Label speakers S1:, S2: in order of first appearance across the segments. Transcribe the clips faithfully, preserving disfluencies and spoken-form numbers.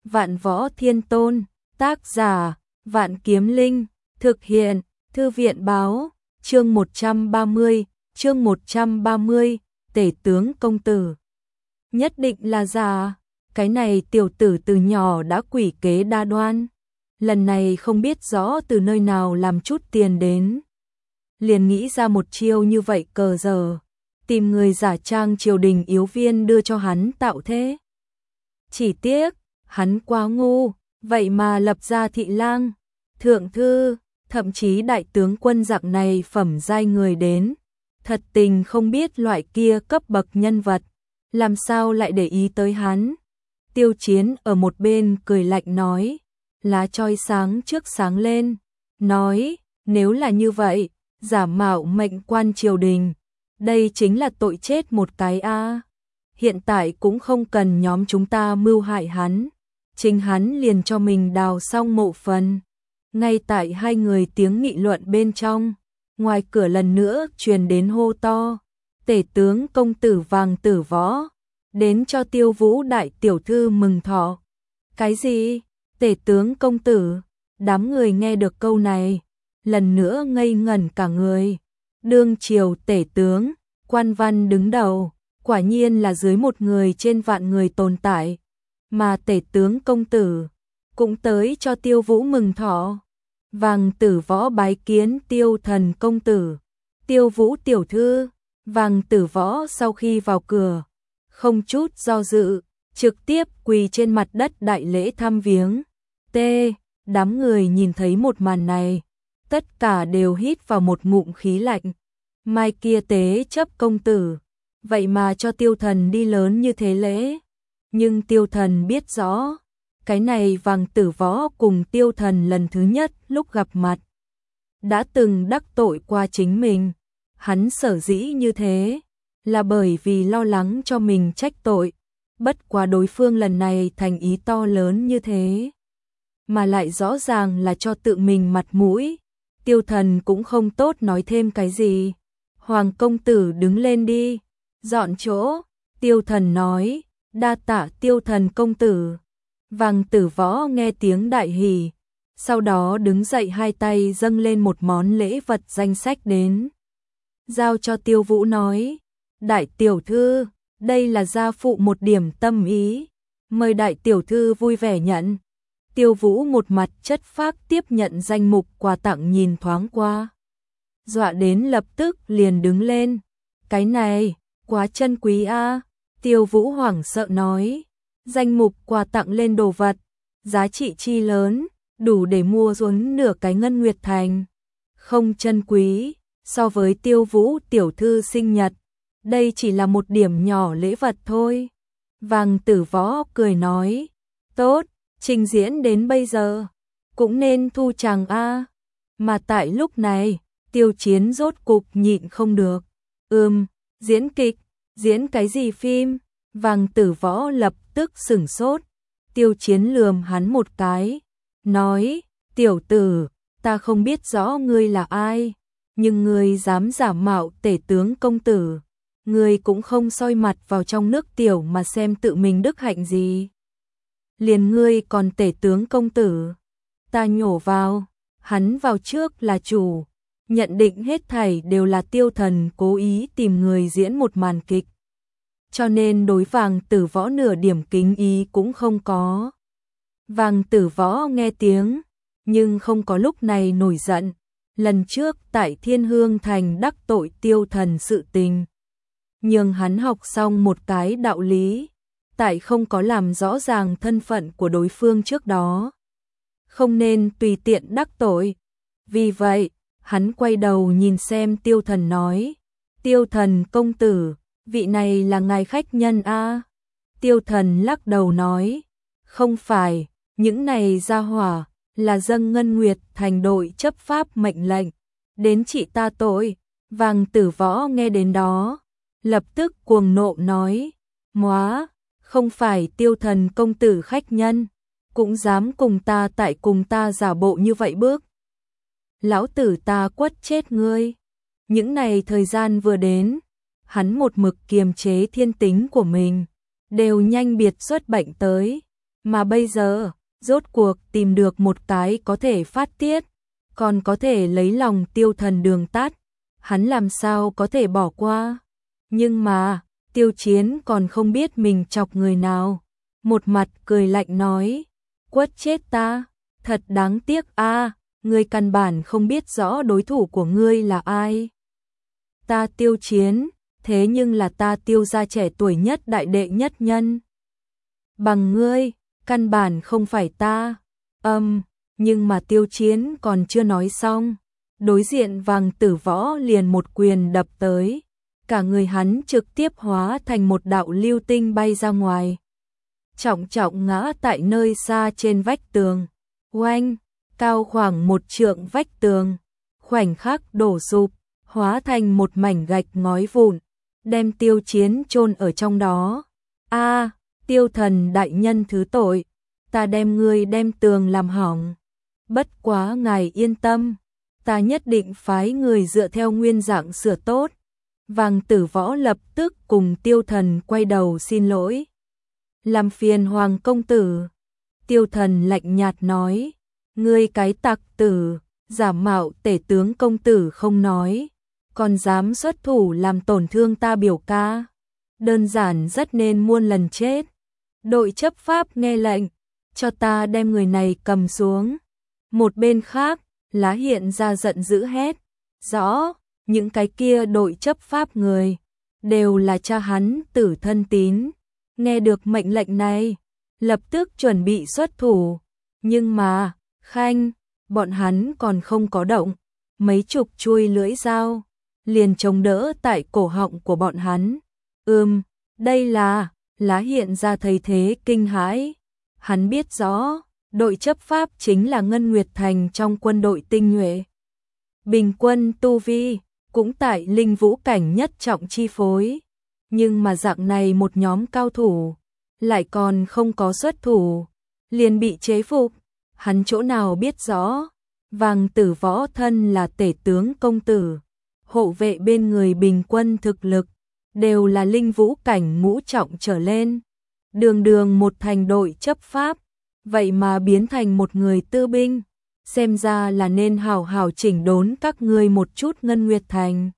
S1: Vạn Võ Thiên Tôn, tác giả, Vạn Kiếm Linh, thực hiện, Thư viện báo, chương một trăm ba mươi, chương một trăm ba mươi, Tể tướng công tử. Nhất định là giả, cái này tiểu tử từ nhỏ đã quỷ kế đa đoan, lần này không biết rõ từ nơi nào làm chút tiền đến. Liền nghĩ ra một chiêu như vậy cờ giờ, tìm người giả trang triều đình yếu viên đưa cho hắn tạo thế. Chỉ tiếc, hắn quá ngu, vậy mà lập ra thị lang, thượng thư, thậm chí đại tướng quân dạng này phẩm giai người đến. Thật tình không biết loại kia cấp bậc nhân vật, làm sao lại để ý tới hắn. Tiêu Chiến ở một bên cười lạnh nói, lá choi sáng trước sáng lên, nói, nếu là như vậy, giả mạo mệnh quan triều đình, đây chính là tội chết một cái a. Hiện tại cũng không cần nhóm chúng ta mưu hại hắn, chính hắn liền cho mình đào xong mộ phần. Ngay tại hai người tiếng nghị luận bên trong, ngoài cửa lần nữa truyền đến hô to, Tể tướng công tử Vàng Tử Võ, đến cho Tiêu Vũ đại tiểu thư mừng thọ. Cái gì? Tể tướng công tử? Đám người nghe được câu này, lần nữa ngây ngẩn cả người. Đương triều tể tướng, quan văn đứng đầu, quả nhiên là dưới một người trên vạn người tồn tại, mà tể tướng công tử cũng tới cho Tiêu Vũ mừng thọ. Vàng Tử Võ bái kiến Tiêu thần công tử. Tiêu Vũ tiểu thư. Vàng Tử Võ sau khi vào cửa, không chút do dự, trực tiếp quỳ trên mặt đất đại lễ thăm viếng. T. Đám người nhìn thấy một màn này, tất cả đều hít vào một ngụm khí lạnh. Mai kia tế chấp công tử, vậy mà cho Tiêu thần đi lớn như thế lễ. Nhưng Tiêu thần biết rõ, cái này Vàng Tử Võ cùng Tiêu thần lần thứ nhất lúc gặp mặt, đã từng đắc tội qua chính mình. Hắn sở dĩ như thế, là bởi vì lo lắng cho mình trách tội. Bất quá đối phương lần này thành ý to lớn như thế, mà lại rõ ràng là cho tự mình mặt mũi. Tiêu thần cũng không tốt nói thêm cái gì. Hoàng công tử đứng lên đi, dọn chỗ. Tiêu thần nói, đa tạ Tiêu thần công tử. Vàng Tử Võ nghe tiếng đại hỉ, sau đó đứng dậy hai tay dâng lên một món lễ vật danh sách đến. Giao cho Tiêu Vũ nói, đại tiểu thư, đây là gia phụ một điểm tâm ý, mời đại tiểu thư vui vẻ nhận. Tiêu Vũ một mặt chất phác tiếp nhận danh mục quà tặng nhìn thoáng qua, dọa đến lập tức liền đứng lên. Cái này, quá chân quý a. Tiêu Vũ hoảng sợ nói, danh mục quà tặng lên đồ vật, giá trị chi lớn, đủ để mua xuống nửa cái Ngân Nguyệt Thành. Không chân quý, so với Tiêu Vũ tiểu thư sinh nhật, đây chỉ là một điểm nhỏ lễ vật thôi. Vàng Tử Võ cười nói, tốt, trình diễn đến bây giờ, cũng nên thu chàng a. Mà tại lúc này, Tiêu Chiến rốt cục nhịn không được. Ừm, diễn kịch, diễn cái gì phim? Vàng Tử Võ lập tức sửng sốt. Tiêu Chiến lườm hắn một cái, nói, tiểu tử, ta không biết rõ ngươi là ai, nhưng ngươi dám giả mạo tể tướng công tử, ngươi cũng không soi mặt vào trong nước tiểu mà xem tự mình đức hạnh gì. Liền ngươi còn tể tướng công tử, ta nhổ vào, hắn vào trước là chủ, nhận định hết thảy đều là Tiêu thần cố ý tìm người diễn một màn kịch. Cho nên đối Vàng Tử Võ nửa điểm kính ý cũng không có. Vàng Tử Võ nghe tiếng, nhưng không có lúc này nổi giận. Lần trước tại Thiên Hương Thành đắc tội Tiêu thần sự tình, nhưng hắn học xong một cái đạo lý, tại không có làm rõ ràng thân phận của đối phương trước đó, không nên tùy tiện đắc tội. Vì vậy, hắn quay đầu nhìn xem Tiêu thần nói, Tiêu thần công tử, vị này là ngài khách nhân a. Tiêu thần lắc đầu nói, không phải, những này gia hỏa là dâng Ngân Nguyệt Thành đội chấp pháp mệnh lệnh đến trị ta tội. Vàng Tử Võ nghe đến đó, lập tức cuồng nộ nói, móa, không phải Tiêu thần công tử khách nhân, cũng dám cùng ta tại cùng ta giả bộ như vậy bước. Lão tử ta quất chết ngươi. Những này thời gian vừa đến, hắn một mực kiềm chế thiên tính của mình, đều nhanh biệt xuất bệnh tới, Mà bây giờ, rốt cuộc tìm được một cái có thể phát tiết, còn có thể lấy lòng Tiêu Thần đường tắt, hắn làm sao có thể bỏ qua. Nhưng mà, Tiêu Chiến còn không biết mình chọc người nào, một mặt cười lạnh nói, quất chết ta, thật đáng tiếc a, ngươi căn bản không biết rõ đối thủ của ngươi là ai. Ta Tiêu Chiến, thế nhưng là ta Tiêu gia trẻ tuổi nhất đại đệ nhất nhân. Bằng ngươi, căn bản không phải ta. Âm, um, nhưng mà Tiêu Chiến còn chưa nói xong, đối diện Vàng Tử Võ liền một quyền đập tới, cả người hắn trực tiếp hóa thành một đạo lưu tinh bay ra ngoài, trọng trọng ngã tại nơi xa trên vách tường. Oanh, cao khoảng một trượng vách tường, khoảnh khắc đổ sụp, hóa thành một mảnh gạch ngói vụn, đem Tiêu Chiến chôn ở trong đó. A, à, Tiêu Thần đại nhân thứ tội, ta đem ngươi đem tường làm hỏng. Bất quá ngài yên tâm, ta nhất định phái người dựa theo nguyên dạng sửa tốt. Vàng Tử Võ lập tức cùng Tiêu Thần quay đầu xin lỗi. Làm phiền Hoàng công tử. Tiêu Thần lạnh nhạt nói, ngươi cái tặc tử, giả mạo tể tướng công tử không nói, còn dám xuất thủ làm tổn thương ta biểu ca, đơn giản rất nên muôn lần chết. Đội chấp pháp nghe lệnh, cho ta đem người này cầm xuống. Một bên khác, Lá Hiện ra giận dữ hét, rõ, những cái kia đội chấp pháp người, đều là cha hắn tử thân tín. Nghe được mệnh lệnh này, lập tức chuẩn bị xuất thủ. Nhưng mà, khanh, bọn hắn còn không có động, mấy chục chuôi lưỡi dao liền chống đỡ tại cổ họng của bọn hắn. Ừm, đây là, Lá Hiện ra thấy thế kinh hãi. Hắn biết rõ, đội chấp pháp chính là Ngân Nguyệt Thành trong quân đội tinh nhuệ. Bình quân tu vi, cũng tại linh vũ cảnh nhất trọng chi phối. Nhưng mà dạng này một nhóm cao thủ, lại còn không có xuất thủ, liền bị chế phục. Hắn chỗ nào biết rõ, Vàng Tử Võ thân là tể tướng công tử, hộ vệ bên người bình quân thực lực, đều là linh vũ cảnh ngũ trọng trở lên. Đường đường một thành đội chấp pháp, vậy mà biến thành một người tư binh, xem ra là nên hào hào chỉnh đốn các ngươi một chút. Ngân Nguyệt Thành.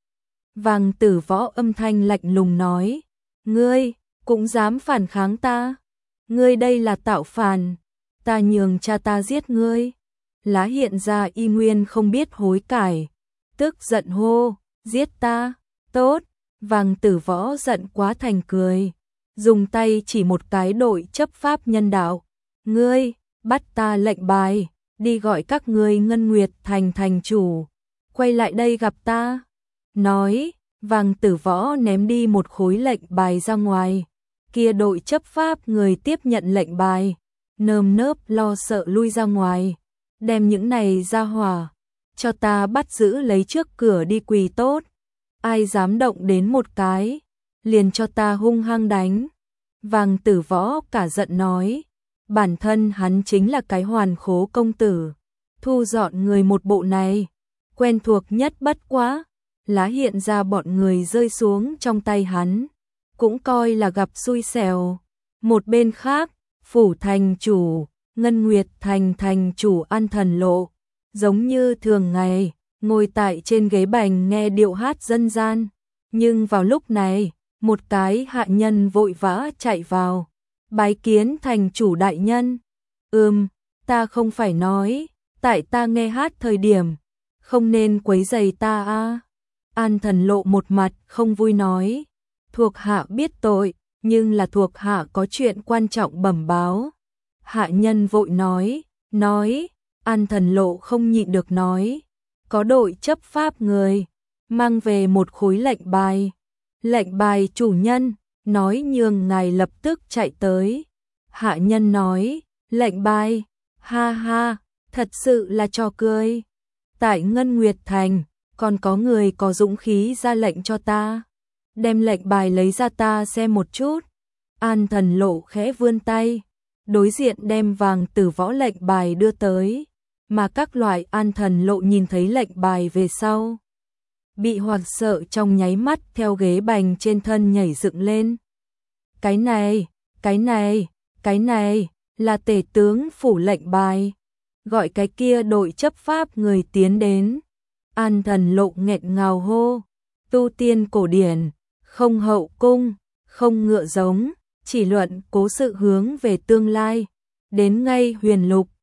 S1: Vàng Tử Võ âm thanh lạnh lùng nói, ngươi, cũng dám phản kháng ta, ngươi đây là tạo phản, ta nhường cha ta giết ngươi. Lá Hiện ra y nguyên không biết hối cải, tức giận hô, giết ta, tốt. Vàng Tử Võ giận quá thành cười, dùng tay chỉ một cái đội chấp pháp nhân đạo, ngươi, bắt ta lệnh bài, đi gọi các ngươi Ngân Nguyệt Thành thành chủ, quay lại đây gặp ta. Nói, Vàng Tử Võ ném đi một khối lệnh bài ra ngoài, kia đội chấp pháp người tiếp nhận lệnh bài, nơm nớp lo sợ lui ra ngoài, đem những này ra hỏa, cho ta bắt giữ lấy trước cửa đi quỳ tốt, ai dám động đến một cái, liền cho ta hung hăng đánh. Vàng Tử Võ cả giận nói, bản thân hắn chính là cái hoàn khố công tử, thu dọn người một bộ này, quen thuộc nhất bất quá. Lá Hiện ra bọn người rơi xuống trong tay hắn, cũng coi là gặp xui xẻo. Một bên khác, phủ thành chủ, Ngân Nguyệt Thành thành chủ An Thần Lộ, giống như thường ngày, ngồi tại trên ghế bành nghe điệu hát dân gian. Nhưng vào lúc này, một cái hạ nhân vội vã chạy vào, bái kiến thành chủ đại nhân. Ừm, ta không phải nói, tại ta nghe hát thời điểm, không nên quấy rầy ta a. An Thần Lộ một mặt không vui nói, thuộc hạ biết tội, nhưng là thuộc hạ có chuyện quan trọng bẩm báo. Hạ nhân vội nói, nói, An Thần Lộ không nhịn được nói, có đội chấp pháp người, mang về một khối lệnh bài. Lệnh bài chủ nhân, nói nhường ngài lập tức chạy tới. Hạ nhân nói, lệnh bài, ha ha, thật sự là trò cười. Tại Ngân Nguyệt Thành, còn có người có dũng khí ra lệnh cho ta. Đem lệnh bài lấy ra ta xem một chút. An Thần Lộ khẽ vươn tay, đối diện đem Vàng Tử Võ lệnh bài đưa tới. Mà các loại An Thần Lộ nhìn thấy lệnh bài về sau, bị hoảng sợ trong nháy mắt theo ghế bành trên thân nhảy dựng lên. Cái này, cái này, cái này, là tể tướng phủ lệnh bài, gọi cái kia đội chấp pháp người tiến đến. An Thần Lộ nghẹn ngào hô, tu tiên cổ điển, không hậu cung, không ngựa giống, chỉ luận cố sự hướng về tương lai. Đến ngay Huyền Lục,